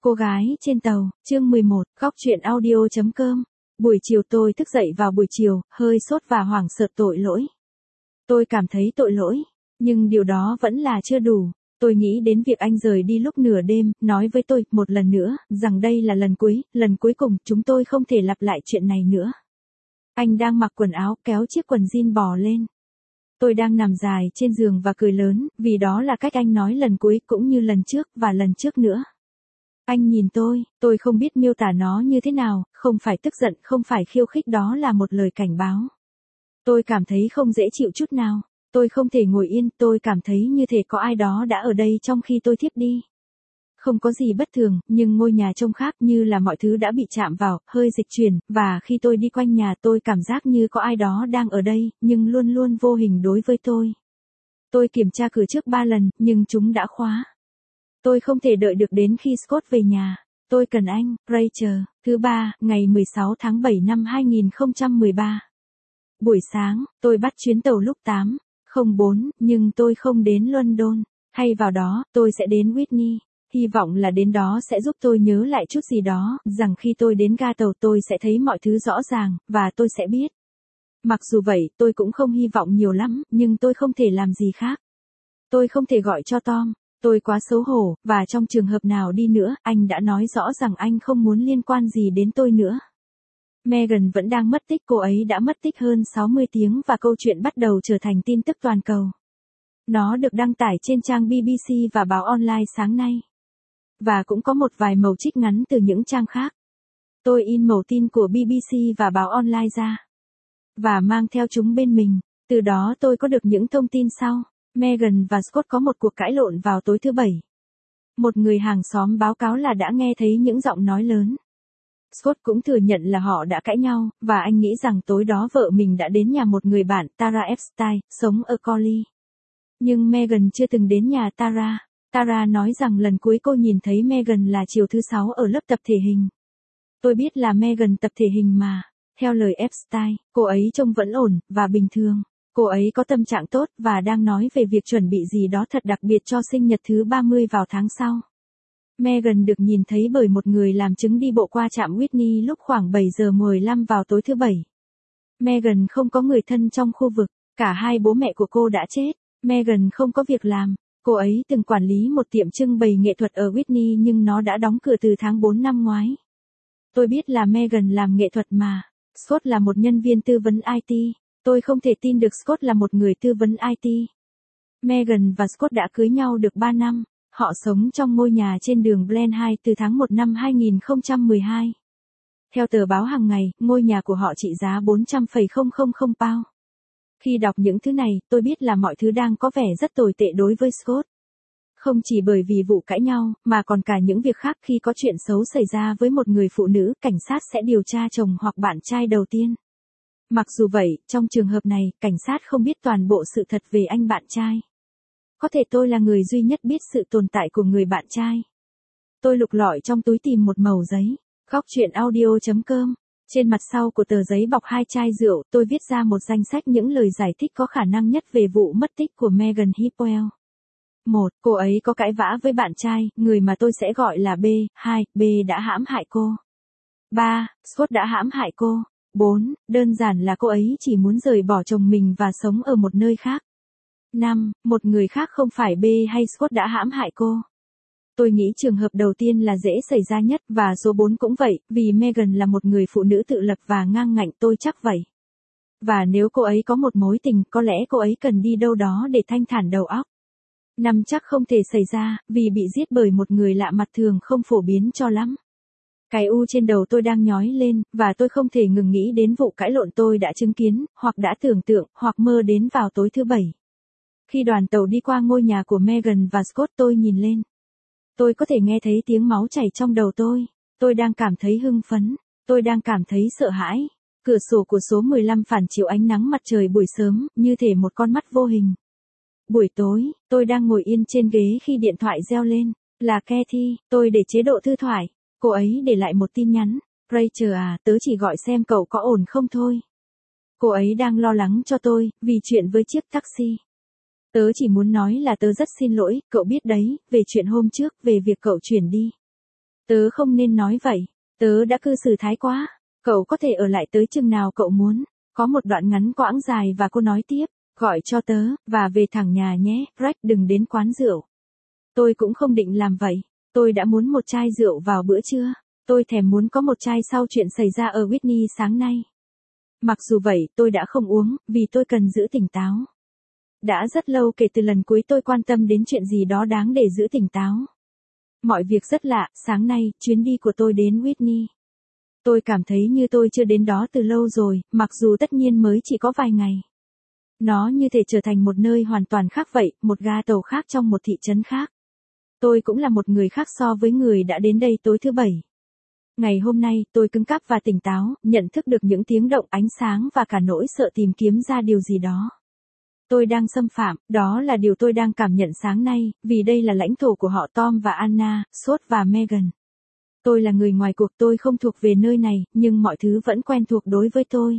Cô gái trên tàu, chương 11, góc truyện audio.com. Buổi chiều tôi thức dậy vào buổi chiều, hơi sốt và hoảng sợ tội lỗi. Tôi cảm thấy tội lỗi, nhưng điều đó vẫn là chưa đủ. Tôi nghĩ đến việc anh rời đi lúc nửa đêm, nói với tôi một lần nữa, rằng đây là lần cuối cùng, chúng tôi không thể lặp lại chuyện này nữa. Anh đang mặc quần áo, kéo chiếc quần jean bò lên. Tôi đang nằm dài trên giường và cười lớn, vì đó là cách anh nói lần cuối cũng như lần trước và lần trước nữa. Anh nhìn tôi không biết miêu tả nó như thế nào, không phải tức giận, không phải khiêu khích, đó là một lời cảnh báo. Tôi cảm thấy không dễ chịu chút nào, tôi không thể ngồi yên, tôi cảm thấy như thể có ai đó đã ở đây trong khi tôi thiếp đi. Không có gì bất thường, nhưng ngôi nhà trông khác, như là mọi thứ đã bị chạm vào, hơi dịch chuyển, và khi tôi đi quanh nhà tôi cảm giác như có ai đó đang ở đây, nhưng luôn luôn vô hình đối với tôi. Tôi kiểm tra cửa trước 3 lần, nhưng chúng đã khóa. Tôi không thể đợi được đến khi Scott về nhà. Tôi cần anh, Rachel. Thứ ba, ngày 16 tháng 7 năm 2013. Buổi sáng, tôi bắt chuyến tàu lúc 8:04, nhưng tôi không đến London. Thay vào đó, tôi sẽ đến Whitney. Hy vọng là đến đó sẽ giúp tôi nhớ lại chút gì đó, rằng khi tôi đến ga tàu tôi sẽ thấy mọi thứ rõ ràng, và tôi sẽ biết. Mặc dù vậy, tôi cũng không hy vọng nhiều lắm, nhưng tôi không thể làm gì khác. Tôi không thể gọi cho Tom. Tôi quá xấu hổ, và trong trường hợp nào đi nữa, anh đã nói rõ rằng anh không muốn liên quan gì đến tôi nữa. Meghan vẫn đang mất tích, cô ấy đã mất tích hơn 60 tiếng và câu chuyện bắt đầu trở thành tin tức toàn cầu. Nó được đăng tải trên trang BBC và báo online sáng nay. Và cũng có một vài mẩu trích ngắn từ những trang khác. Tôi in mẩu tin của BBC và báo online ra. Và mang theo chúng bên mình. Từ đó tôi có được những thông tin sau. Meghan và Scott có một cuộc cãi lộn vào tối thứ Bảy. Một người hàng xóm báo cáo là đã nghe thấy những giọng nói lớn. Scott cũng thừa nhận là họ đã cãi nhau, và anh nghĩ rằng tối đó vợ mình đã đến nhà một người bạn, Tara Epstein, sống ở Corley. Nhưng Meghan chưa từng đến nhà Tara. Tara nói rằng lần cuối cô nhìn thấy Meghan là chiều thứ Sáu ở lớp tập thể hình. Tôi biết là Meghan tập thể hình mà. Theo lời Epstein, cô ấy trông vẫn ổn, và bình thường. Cô ấy có tâm trạng tốt, và đang nói về việc chuẩn bị gì đó thật đặc biệt cho sinh nhật thứ 30 vào tháng sau. Meghan được nhìn thấy bởi một người làm chứng đi bộ qua trạm Whitney lúc khoảng 7:15 vào tối thứ Bảy. Meghan không có người thân trong khu vực, cả hai bố mẹ của cô đã chết. Meghan không có việc làm. Cô ấy từng quản lý một tiệm trưng bày nghệ thuật ở Whitney nhưng nó đã đóng cửa từ tháng 4 năm ngoái. Tôi biết là Meghan làm nghệ thuật mà. Scott là một nhân viên tư vấn IT. Tôi không thể tin được Scott là một người tư vấn IT. Meghan và Scott đã cưới nhau được 3 năm. Họ sống trong ngôi nhà trên đường Blenheim từ tháng 1 năm 2012. Theo tờ báo hàng ngày, ngôi nhà của họ trị giá 400,000 pound. Khi đọc những thứ này, tôi biết là mọi thứ đang có vẻ rất tồi tệ đối với Scott. Không chỉ bởi vì vụ cãi nhau, mà còn cả những việc khác. Khi có chuyện xấu xảy ra với một người phụ nữ, cảnh sát sẽ điều tra chồng hoặc bạn trai đầu tiên. Mặc dù vậy, trong trường hợp này, cảnh sát không biết toàn bộ sự thật về anh bạn trai. Có thể tôi là người duy nhất biết sự tồn tại của người bạn trai. Tôi lục lọi trong túi tìm một mẩu giấy. Góc truyện audio.com. Trên mặt sau của tờ giấy bọc 2 chai rượu, tôi viết ra một danh sách những lời giải thích có khả năng nhất về vụ mất tích của Meghan Hipwell. 1. Cô ấy có cãi vã với bạn trai, người mà tôi sẽ gọi là B. 2. B đã hãm hại cô. 3. Scott đã hãm hại cô. 4. Đơn giản là cô ấy chỉ muốn rời bỏ chồng mình và sống ở một nơi khác. 5. Một người khác không phải B hay Scott đã hãm hại cô. Tôi nghĩ trường hợp đầu tiên là dễ xảy ra nhất, và số 4 cũng vậy, vì Meghan là một người phụ nữ tự lập và ngang ngạnh, tôi chắc vậy. Và nếu cô ấy có một mối tình, có lẽ cô ấy cần đi đâu đó để thanh thản đầu óc. 5 chắc không thể xảy ra, vì bị giết bởi một người lạ mặt thường không phổ biến cho lắm. Cái u trên đầu tôi đang nhói lên, và tôi không thể ngừng nghĩ đến vụ cãi lộn tôi đã chứng kiến, hoặc đã tưởng tượng, hoặc mơ đến vào tối thứ Bảy. Khi đoàn tàu đi qua ngôi nhà của Meghan và Scott, tôi nhìn lên. Tôi có thể nghe thấy tiếng máu chảy trong đầu tôi. Tôi đang cảm thấy hưng phấn. Tôi đang cảm thấy sợ hãi. Cửa sổ của số 15 phản chiếu ánh nắng mặt trời buổi sớm, như thể một con mắt vô hình. Buổi tối, tôi đang ngồi yên trên ghế khi điện thoại reo lên. Là Kathy, tôi để chế độ thư thoại. Cô ấy để lại một tin nhắn. Rachel à, tớ chỉ gọi xem cậu có ổn không thôi. Cô ấy đang lo lắng cho tôi, vì chuyện với chiếc taxi. Tớ chỉ muốn nói là tớ rất xin lỗi, cậu biết đấy, về chuyện hôm trước, về việc cậu chuyển đi. Tớ không nên nói vậy. Tớ đã cư xử thái quá. Cậu có thể ở lại tới chừng nào cậu muốn. Có một đoạn ngắn quãng dài và cô nói tiếp. Gọi cho tớ, và về thẳng nhà nhé, Rex đừng đến quán rượu. Tôi cũng không định làm vậy. Tôi đã muốn một chai rượu vào bữa trưa. Tôi thèm muốn có một chai sau chuyện xảy ra ở Whitney sáng nay. Mặc dù vậy, tôi đã không uống, vì tôi cần giữ tỉnh táo. Đã rất lâu kể từ lần cuối tôi quan tâm đến chuyện gì đó đáng để giữ tỉnh táo. Mọi việc rất lạ, sáng nay, chuyến đi của tôi đến Whitney. Tôi cảm thấy như tôi chưa đến đó từ lâu rồi, mặc dù tất nhiên mới chỉ có vài ngày. Nó như thể trở thành một nơi hoàn toàn khác vậy, một ga tàu khác trong một thị trấn khác. Tôi cũng là một người khác so với người đã đến đây tối thứ Bảy. Ngày hôm nay, tôi cứng cáp và tỉnh táo, nhận thức được những tiếng động ánh sáng và cả nỗi sợ tìm kiếm ra điều gì đó. Tôi đang xâm phạm, đó là điều tôi đang cảm nhận sáng nay, vì đây là lãnh thổ của họ Tom và Anna, Scott và Megan. Tôi là người ngoài cuộc, tôi không thuộc về nơi này, nhưng mọi thứ vẫn quen thuộc đối với tôi.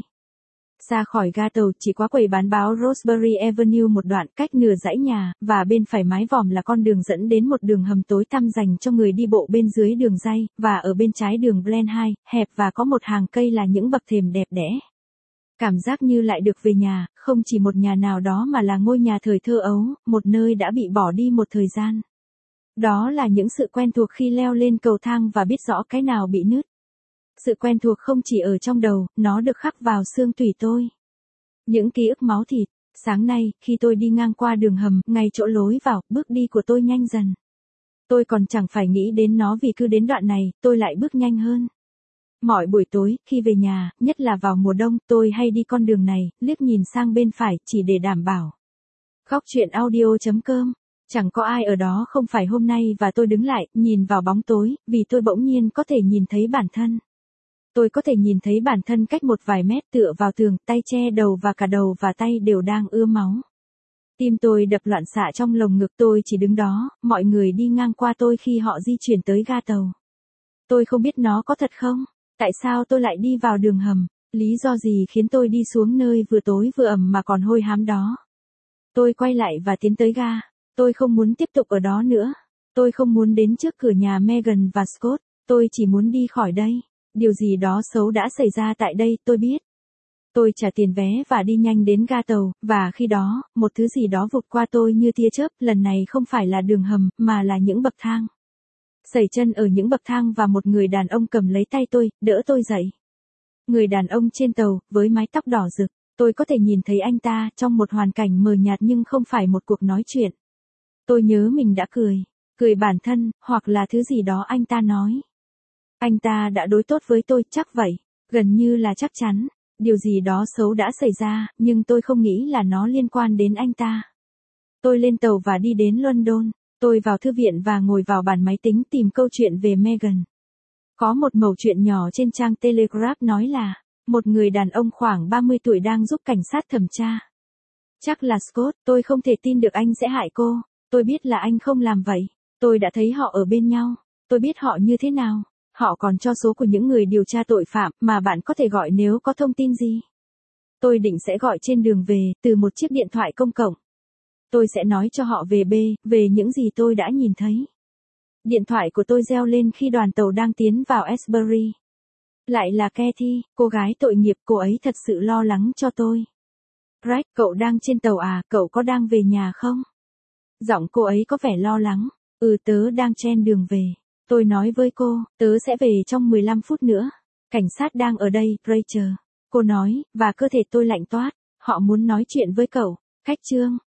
Xa khỏi ga tàu chỉ có quầy bán báo Roseberry Avenue một đoạn cách nửa dãy nhà, và bên phải mái vòm là con đường dẫn đến một đường hầm tối tăm dành cho người đi bộ bên dưới đường ray, và ở bên trái đường Blenheim, hẹp và có một hàng cây là những bậc thềm đẹp đẽ. Cảm giác như lại được về nhà, không chỉ một nhà nào đó mà là ngôi nhà thời thơ ấu, một nơi đã bị bỏ đi một thời gian. Đó là những sự quen thuộc khi leo lên cầu thang và biết rõ cái nào bị nứt. Sự quen thuộc không chỉ ở trong đầu, nó được khắc vào xương tủy tôi. Những ký ức máu thịt. Sáng nay, khi tôi đi ngang qua đường hầm, ngay chỗ lối vào, bước đi của tôi nhanh dần. Tôi còn chẳng phải nghĩ đến nó vì cứ đến đoạn này, tôi lại bước nhanh hơn. Mọi buổi tối, khi về nhà, nhất là vào mùa đông, tôi hay đi con đường này, liếc nhìn sang bên phải, chỉ để đảm bảo. Góc truyện audio.com. Chẳng có ai ở đó không phải hôm nay và tôi đứng lại, nhìn vào bóng tối, vì tôi bỗng nhiên có thể nhìn thấy bản thân. Tôi có thể nhìn thấy bản thân cách một vài mét tựa vào tường, tay che đầu và cả đầu và tay đều đang ưa máu. Tim tôi đập loạn xạ trong lồng ngực, tôi chỉ đứng đó, mọi người đi ngang qua tôi khi họ di chuyển tới ga tàu. Tôi không biết nó có thật không? Tại sao tôi lại đi vào đường hầm? Lý do gì khiến tôi đi xuống nơi vừa tối vừa ẩm mà còn hôi hám đó? Tôi quay lại và tiến tới ga. Tôi không muốn tiếp tục ở đó nữa. Tôi không muốn đến trước cửa nhà Megan và Scott. Tôi chỉ muốn đi khỏi đây. Điều gì đó xấu đã xảy ra tại đây, tôi biết. Tôi trả tiền vé và đi nhanh đến ga tàu, và khi đó, một thứ gì đó vụt qua tôi như tia chớp, lần này không phải là đường hầm, mà là những bậc thang. Sẩy chân ở những bậc thang và một người đàn ông cầm lấy tay tôi, đỡ tôi dậy. Người đàn ông trên tàu, với mái tóc đỏ rực, tôi có thể nhìn thấy anh ta trong một hoàn cảnh mờ nhạt nhưng không phải một cuộc nói chuyện. Tôi nhớ mình đã cười bản thân, hoặc là thứ gì đó anh ta nói. Anh ta đã đối tốt với tôi, chắc vậy, gần như là chắc chắn. Điều gì đó xấu đã xảy ra, nhưng tôi không nghĩ là nó liên quan đến anh ta. Tôi lên tàu và đi đến London. Tôi vào thư viện và ngồi vào bàn máy tính tìm câu chuyện về Megan. Có một mẩu chuyện nhỏ trên trang Telegraph nói là, một người đàn ông khoảng 30 tuổi đang giúp cảnh sát thẩm tra. Chắc là Scott, tôi không thể tin được anh sẽ hại cô. Tôi biết là anh không làm vậy. Tôi đã thấy họ ở bên nhau. Tôi biết họ như thế nào. Họ còn cho số của những người điều tra tội phạm mà bạn có thể gọi nếu có thông tin gì. Tôi định sẽ gọi trên đường về, từ một chiếc điện thoại công cộng. Tôi sẽ nói cho họ về những gì tôi đã nhìn thấy. Điện thoại của tôi reo lên khi đoàn tàu đang tiến vào Esbury. Lại là Kathy, cô gái tội nghiệp, cô ấy thật sự lo lắng cho tôi. Rex, cậu đang trên tàu à, cậu có đang về nhà không? Giọng cô ấy có vẻ lo lắng. Tớ đang trên đường về. Tôi nói với cô, tớ sẽ về trong 15 phút nữa. Cảnh sát đang ở đây, Rachel. Cô nói, và cơ thể tôi lạnh toát. Họ muốn nói chuyện với cậu. Khách trương.